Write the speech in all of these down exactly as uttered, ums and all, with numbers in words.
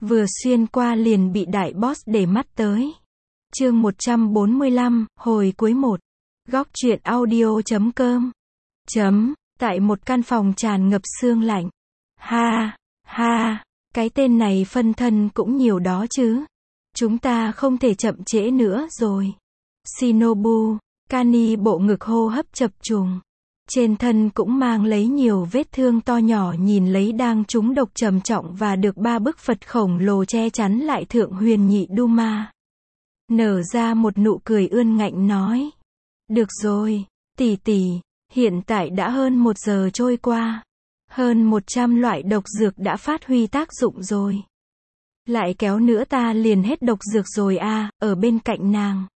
vừa xuyên qua liền bị đại boss để mắt tới. Chương một trăm bốn mươi lăm, hồi cuối một. Góc truyện audio chấm com. Chấm, tại một căn phòng tràn ngập sương lạnh. Ha, ha, cái tên này phân thân cũng nhiều đó chứ. Chúng ta không thể chậm trễ nữa rồi. Shinobu, Kani bộ ngực hô hấp chập trùng. Trên thân cũng mang lấy nhiều vết thương to nhỏ, nhìn lấy đang trúng độc trầm trọng và được ba bức Phật khổng lồ che chắn lại thượng huyền nhị Duma. Nở ra một nụ cười ươn ngạnh nói. Được rồi, tỷ tỷ, hiện tại đã hơn một giờ trôi qua. Hơn một trăm loại độc dược đã phát huy tác dụng rồi. Lại kéo nữa ta liền hết độc dược rồi à, ở bên cạnh nàng.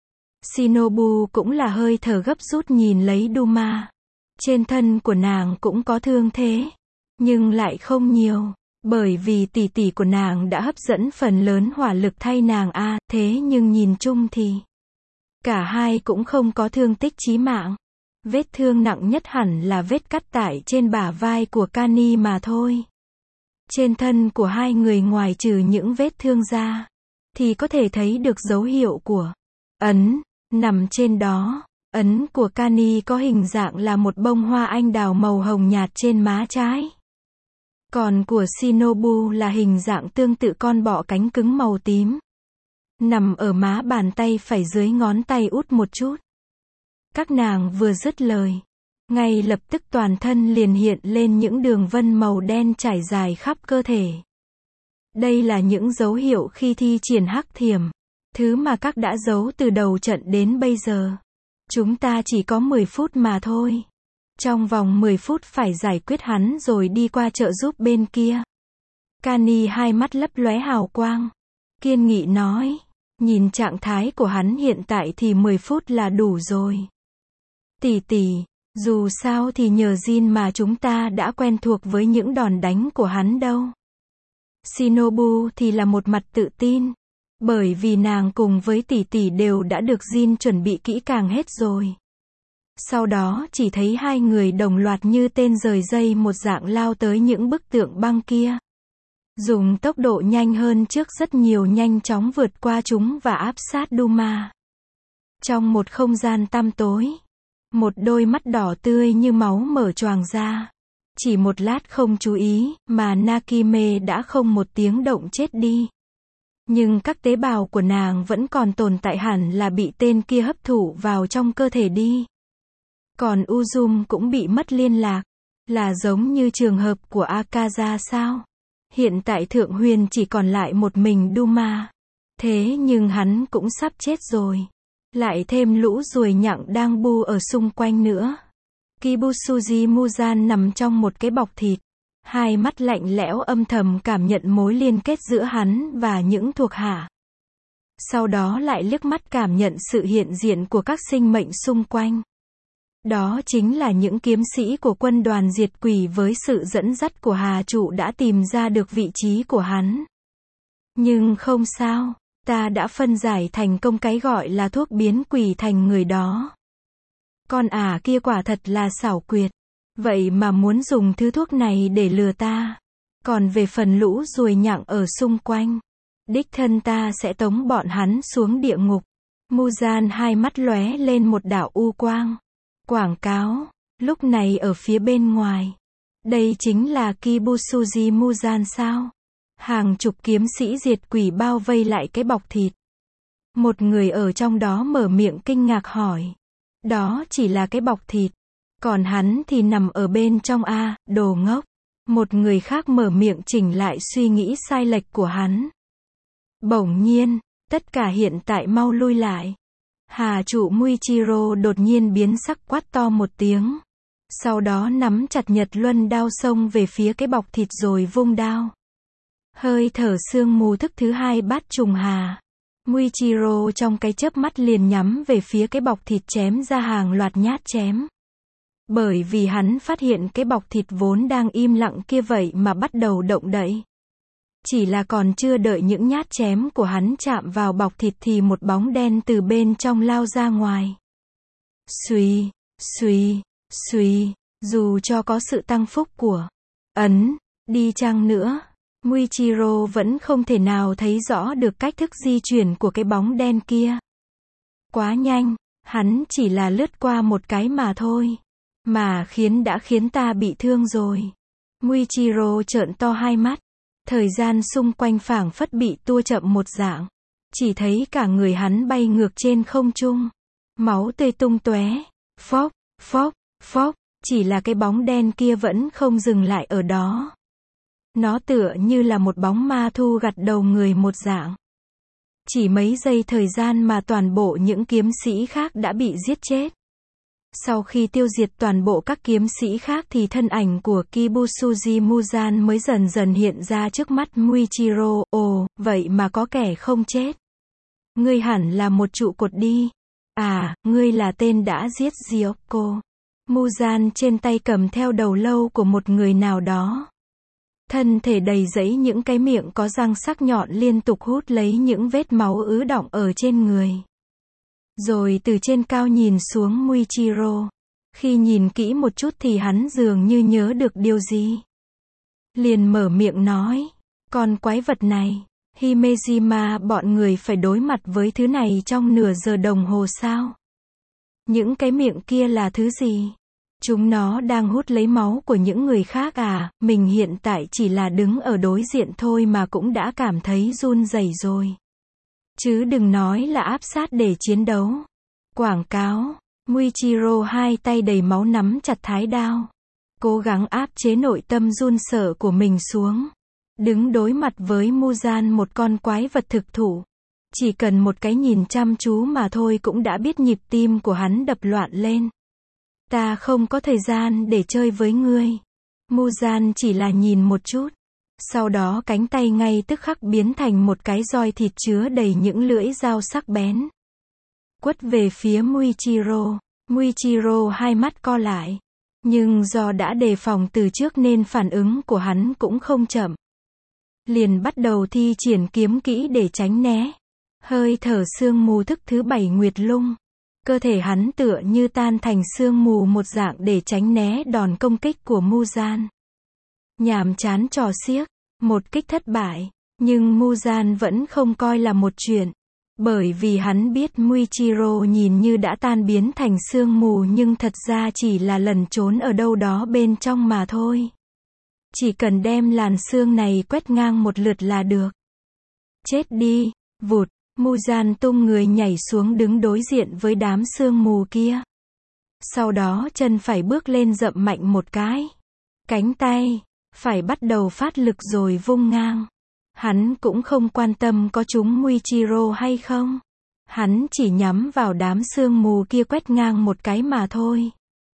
Shinobu cũng là hơi thở gấp rút nhìn lấy Duma. Trên thân của nàng cũng có thương thế, nhưng lại không nhiều, bởi vì tỷ tỷ của nàng đã hấp dẫn phần lớn hỏa lực thay nàng a, à, thế nhưng nhìn chung thì cả hai cũng không có thương tích chí mạng. Vết thương nặng nhất hẳn là vết cắt tại trên bả vai của Kani mà thôi. Trên thân của hai người ngoài trừ những vết thương ra, thì có thể thấy được dấu hiệu của ấn nằm trên đó. Ấn của Kani có hình dạng là một bông hoa anh đào màu hồng nhạt trên má trái. Còn của Shinobu là hình dạng tương tự con bọ cánh cứng màu tím. Nằm ở má bàn tay phải dưới ngón tay út một chút. Các nàng vừa dứt lời, ngay lập tức toàn thân liền hiện lên những đường vân màu đen trải dài khắp cơ thể. Đây là những dấu hiệu khi thi triển hắc thiểm, thứ mà các đã giấu từ đầu trận đến bây giờ. Chúng ta chỉ có mười phút mà thôi. Trong vòng mười phút phải giải quyết hắn rồi đi qua trợ giúp bên kia. Kani hai mắt lấp lóe hào quang, kiên nghị nói. Nhìn trạng thái của hắn hiện tại thì mười phút là đủ rồi. Tỷ tỷ, dù sao thì nhờ Jin mà chúng ta đã quen thuộc với những đòn đánh của hắn đâu. Shinobu thì là một mặt tự tin. Bởi vì nàng cùng với tỷ tỷ đều đã được Jin chuẩn bị kỹ càng hết rồi. Sau đó chỉ thấy hai người đồng loạt như tên rời dây một dạng lao tới những bức tượng băng kia. Dùng tốc độ nhanh hơn trước rất nhiều, nhanh chóng vượt qua chúng và áp sát Duma. Trong một không gian tăm tối, một đôi mắt đỏ tươi như máu mở choàng ra. Chỉ một lát không chú ý, mà Nakime đã không một tiếng động chết đi. Nhưng các tế bào của nàng vẫn còn tồn tại, hẳn là bị tên kia hấp thụ vào trong cơ thể đi. Còn Uzum cũng bị mất liên lạc. Là giống như trường hợp của Akaza sao? Hiện tại thượng huyền chỉ còn lại một mình Duma. Thế nhưng hắn cũng sắp chết rồi. Lại thêm lũ ruồi nhặng đang bu ở xung quanh nữa. Kibusuji Muzan nằm trong một cái bọc thịt. Hai mắt lạnh lẽo âm thầm cảm nhận mối liên kết giữa hắn và những thuộc hạ. Sau đó lại liếc mắt cảm nhận sự hiện diện của các sinh mệnh xung quanh. Đó chính là những kiếm sĩ của quân đoàn diệt quỷ, với sự dẫn dắt của Hà Trụ đã tìm ra được vị trí của hắn. Nhưng không sao, ta đã phân giải thành công cái gọi là thuốc biến quỷ thành người đó. Con ả kia quả thật là xảo quyệt. Vậy mà muốn dùng thứ thuốc này để lừa ta. Còn về phần lũ ruồi nhặng ở xung quanh, đích thân ta sẽ tống bọn hắn xuống địa ngục. Muzan hai mắt lóe lên một đạo u quang. Quảng cáo, lúc này ở phía bên ngoài. Đây chính là Kibusuji Muzan sao? Hàng chục kiếm sĩ diệt quỷ bao vây lại cái bọc thịt. Một người ở trong đó mở miệng kinh ngạc hỏi. Đó chỉ là cái bọc thịt. Còn hắn thì nằm ở bên trong a, đồ ngốc. Một người khác mở miệng chỉnh lại suy nghĩ sai lệch của hắn. Bỗng nhiên, tất cả hiện tại mau lui lại. Hà trụ Muichiro đột nhiên biến sắc, quát to một tiếng. Sau đó nắm chặt Nhật Luân đao xông về phía cái bọc thịt rồi vung đao. Hơi thở sương mù thức thứ hai bát trùng hà. Muichiro trong cái chớp mắt liền nhắm về phía cái bọc thịt chém ra hàng loạt nhát chém. Bởi vì hắn phát hiện cái bọc thịt vốn đang im lặng kia vậy mà bắt đầu động đậy. Chỉ là còn chưa đợi những nhát chém của hắn chạm vào bọc thịt thì một bóng đen từ bên trong lao ra ngoài. Xuy, xuy, xuy, dù cho có sự tăng phúc của ấn đi chăng nữa, Muichiro vẫn không thể nào thấy rõ được cách thức di chuyển của cái bóng đen kia. Quá nhanh, hắn chỉ là lướt qua một cái mà thôi. Mà khiến đã khiến ta bị thương rồi. Muichiro trợn to hai mắt. Thời gian xung quanh phảng phất bị tua chậm một dạng. Chỉ thấy cả người hắn bay ngược trên không trung. Máu tươi tung tóe. Phốc, phốc, phốc. Chỉ là cái bóng đen kia vẫn không dừng lại ở đó. Nó tựa như là một bóng ma thu gặt đầu người một dạng. Chỉ mấy giây thời gian mà toàn bộ những kiếm sĩ khác đã bị giết chết. Sau khi tiêu diệt toàn bộ các kiếm sĩ khác thì thân ảnh của Kibusuji Muzan mới dần dần hiện ra trước mắt Muichiro. Ồ, vậy mà có kẻ không chết. Ngươi hẳn là một trụ cột đi. À, ngươi là tên đã giết Gyoko. Muzan trên tay cầm theo đầu lâu của một người nào đó. Thân thể đầy rẫy những cái miệng có răng sắc nhọn liên tục hút lấy những vết máu ứ đọng ở trên người. Rồi từ trên cao nhìn xuống Muichiro. Khi nhìn kỹ một chút thì hắn dường như nhớ được điều gì. Liền mở miệng nói. Con quái vật này, Himejima, bọn người phải đối mặt với thứ này trong nửa giờ đồng hồ sao? Những cái miệng kia là thứ gì? Chúng nó đang hút lấy máu của những người khác à? Mình hiện tại chỉ là đứng ở đối diện thôi mà cũng đã cảm thấy run rẩy rồi. Chứ đừng nói là áp sát để chiến đấu. Quảng cáo. Muichiro hai tay đầy máu nắm chặt thái đao. Cố gắng áp chế nội tâm run sợ của mình xuống. Đứng đối mặt với Muzan, một con quái vật thực thụ. Chỉ cần một cái nhìn chăm chú mà thôi cũng đã biết nhịp tim của hắn đập loạn lên. Ta không có thời gian để chơi với ngươi. Muzan chỉ là nhìn một chút. Sau đó cánh tay ngay tức khắc biến thành một cái roi thịt chứa đầy những lưỡi dao sắc bén. Quất về phía Muichiro. Muichiro hai mắt co lại. Nhưng do đã đề phòng từ trước nên phản ứng của hắn cũng không chậm. Liền bắt đầu thi triển kiếm kỹ để tránh né. Hơi thở sương mù thức thứ bảy nguyệt lung. Cơ thể hắn tựa như tan thành sương mù một dạng để tránh né đòn công kích của Muzan. Nhàm chán trò xiếc. Một kích thất bại. Nhưng Muzan vẫn không coi là một chuyện. Bởi vì hắn biết Muichiro nhìn như đã tan biến thành sương mù nhưng thật ra chỉ là lẩn trốn ở đâu đó bên trong mà thôi. Chỉ cần đem làn sương này quét ngang một lượt là được. Chết đi. Vụt. Muzan tung người nhảy xuống đứng đối diện với đám sương mù kia. Sau đó chân phải bước lên dậm mạnh một cái. Cánh tay phải bắt đầu phát lực rồi vung ngang. Hắn cũng không quan tâm có trúng Muichiro hay không. Hắn chỉ nhắm vào đám sương mù kia quét ngang một cái mà thôi.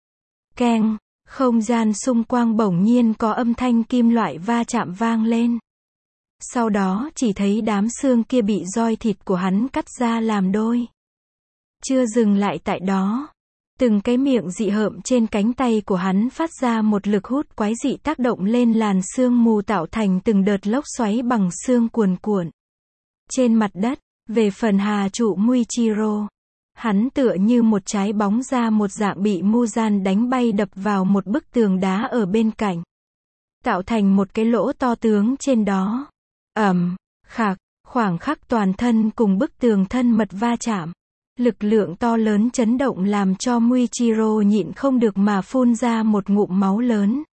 Keng, không gian xung quanh bỗng nhiên có âm thanh kim loại va chạm vang lên. Sau đó chỉ thấy đám xương kia bị roi thịt của hắn cắt ra làm đôi. Chưa dừng lại tại đó. Từng cái miệng dị hợm trên cánh tay của hắn phát ra một lực hút quái dị tác động lên làn sương mù tạo thành từng đợt lốc xoáy bằng xương cuồn cuộn. Trên mặt đất, về phần hà trụ Muichiro. Hắn tựa như một trái bóng ra một dạng bị Muzan đánh bay đập vào một bức tường đá ở bên cạnh. Tạo thành một cái lỗ to tướng trên đó. Ầm, khạc, khoảng khắc toàn thân cùng bức tường thân mật va chạm. Lực lượng to lớn chấn động làm cho Muichiro nhịn không được mà phun ra một ngụm máu lớn.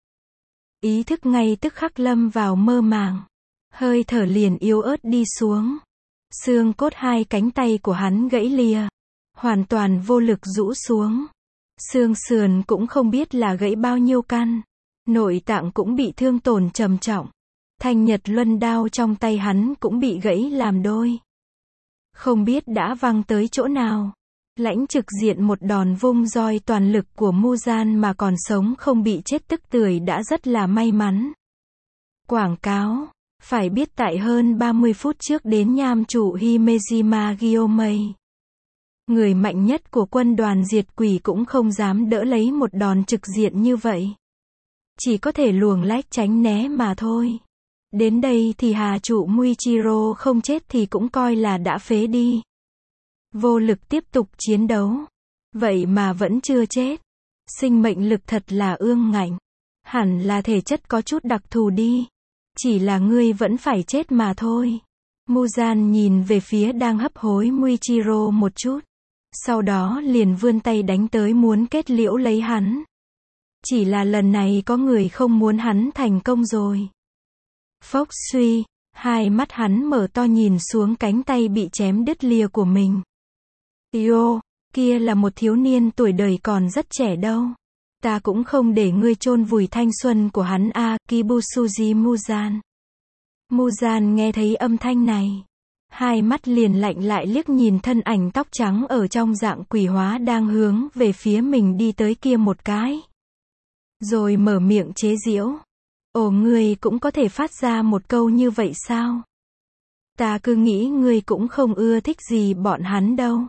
Ý thức ngay tức khắc lâm vào mơ màng. Hơi thở liền yếu ớt đi xuống. Xương cốt hai cánh tay của hắn gãy lìa. Hoàn toàn vô lực rũ xuống. Xương sườn cũng không biết là gãy bao nhiêu căn. Nội tạng cũng bị thương tổn trầm trọng. Thanh nhật luân đao trong tay hắn cũng bị gãy làm đôi. Không biết đã văng tới chỗ nào. Lãnh trực diện một đòn vung roi toàn lực của Muzan mà còn sống không bị chết tức tưởi đã rất là may mắn. Quảng cáo. Phải biết tại hơn ba mươi phút trước đến nham trụ Himejima Gyomei. Người mạnh nhất của quân đoàn diệt quỷ cũng không dám đỡ lấy một đòn trực diện như vậy. Chỉ có thể luồng lách tránh né mà thôi. Đến đây thì hà trụ Muichiro không chết thì cũng coi là đã phế đi. Vô lực tiếp tục chiến đấu. Vậy mà vẫn chưa chết. Sinh mệnh lực thật là ương ngạnh. Hẳn là thể chất có chút đặc thù đi. Chỉ là ngươi vẫn phải chết mà thôi. Muzan nhìn về phía đang hấp hối Muichiro một chút. Sau đó liền vươn tay đánh tới muốn kết liễu lấy hắn. Chỉ là lần này có người không muốn hắn thành công rồi. Phốc suy, hai mắt hắn mở to nhìn xuống cánh tay bị chém đứt lìa của mình. Yo, kia là một thiếu niên tuổi đời còn rất trẻ đâu. Ta cũng không để ngươi chôn vùi thanh xuân của hắn a, à, Kibusuji Muzan. Muzan nghe thấy âm thanh này. Hai mắt liền lạnh lại liếc nhìn thân ảnh tóc trắng ở trong dạng quỷ hóa đang hướng về phía mình đi tới kia một cái. Rồi mở miệng chế giễu. Ồ, ngươi cũng có thể phát ra một câu như vậy sao? Ta cứ nghĩ ngươi cũng không ưa thích gì bọn hắn đâu.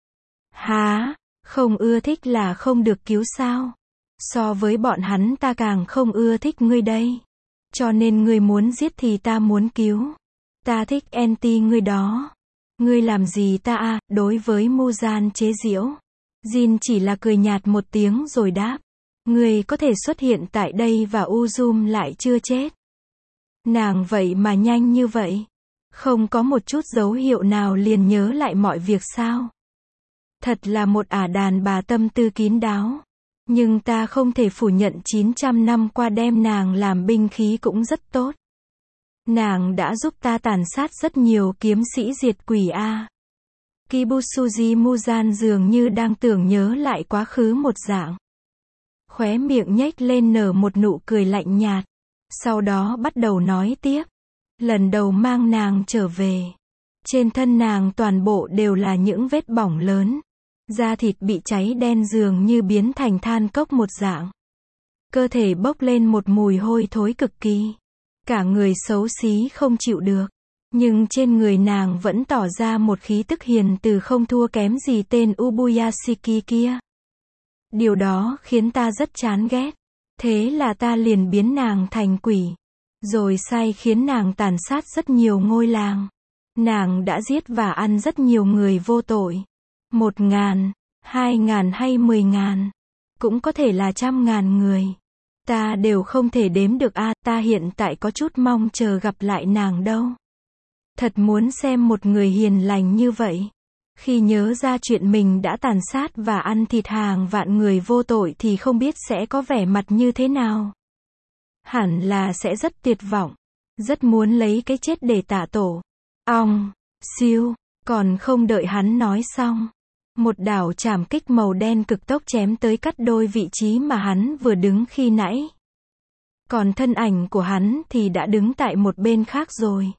Hả? Không ưa thích là không được cứu sao? So với bọn hắn ta càng không ưa thích ngươi đây. Cho nên ngươi muốn giết thì ta muốn cứu. Ta thích anti ngươi đó. Ngươi làm gì ta à? Đối với Muzan chế giễu, Jin chỉ là cười nhạt một tiếng rồi đáp. Ngươi có thể xuất hiện tại đây và Uzum lại chưa chết. Nàng vậy mà nhanh như vậy. Không có một chút dấu hiệu nào liền nhớ lại mọi việc sao? Thật là một ả đàn bà tâm tư kín đáo. Nhưng ta không thể phủ nhận chín trăm năm qua đem nàng làm binh khí cũng rất tốt. Nàng đã giúp ta tàn sát rất nhiều kiếm sĩ diệt quỷ a. Kibusuji Muzan dường như đang tưởng nhớ lại quá khứ một dạng. Khóe miệng nhếch lên nở một nụ cười lạnh nhạt. Sau đó bắt đầu nói tiếp. Lần đầu mang nàng trở về. Trên thân nàng toàn bộ đều là những vết bỏng lớn. Da thịt bị cháy đen dường như biến thành than cốc một dạng. Cơ thể bốc lên một mùi hôi thối cực kỳ. Cả người xấu xí không chịu được. Nhưng trên người nàng vẫn tỏ ra một khí tức hiền từ không thua kém gì tên Ubuyashiki kia. Điều đó khiến ta rất chán ghét. Thế là ta liền biến nàng thành quỷ. Rồi sai khiến nàng tàn sát rất nhiều ngôi làng. Nàng đã giết và ăn rất nhiều người vô tội. Một ngàn, hai ngàn hay mười ngàn. Cũng có thể là trăm ngàn người. Ta đều không thể đếm được a, à, ta hiện tại có chút mong chờ gặp lại nàng đâu. Thật muốn xem một người hiền lành như vậy. Khi nhớ ra chuyện mình đã tàn sát và ăn thịt hàng vạn người vô tội thì không biết sẽ có vẻ mặt như thế nào. Hẳn là sẽ rất tuyệt vọng. Rất muốn lấy cái chết để tạ tổ. Ong, siêu, còn không đợi hắn nói xong. Một đảo trảm kích màu đen cực tốc chém tới cắt đôi vị trí mà hắn vừa đứng khi nãy. Còn thân ảnh của hắn thì đã đứng tại một bên khác rồi.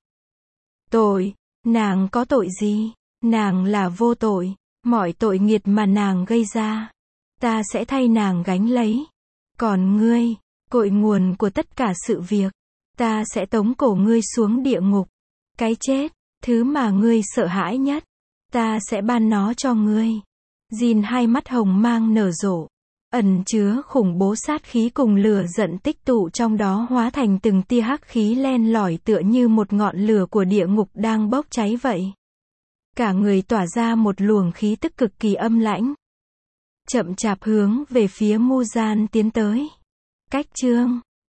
Tội, nàng có tội gì? Nàng là vô tội. Mọi tội nghiệt mà nàng gây ra, ta sẽ thay nàng gánh lấy. Còn ngươi, cội nguồn của tất cả sự việc, ta sẽ tống cổ ngươi xuống địa ngục. Cái chết, thứ mà ngươi sợ hãi nhất, ta sẽ ban nó cho ngươi. Jin hai mắt hồng mang nở rộ, ẩn chứa khủng bố sát khí cùng lửa giận tích tụ trong đó hóa thành từng tia hắc khí len lỏi tựa như một ngọn lửa của địa ngục đang bốc cháy vậy. Cả người tỏa ra một luồng khí tức cực kỳ âm lãnh. Chậm chạp hướng về phía Muzan tiến tới. Cách chương